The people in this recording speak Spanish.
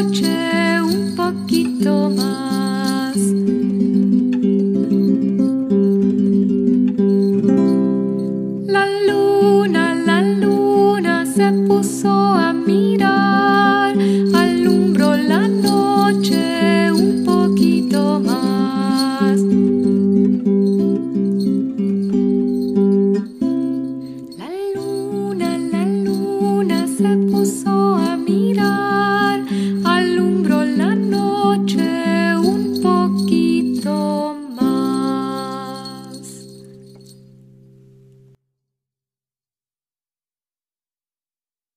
noche un poquito más. La luna se puso a mirar, alumbró la noche un poquito más. La luna se puso a mirar.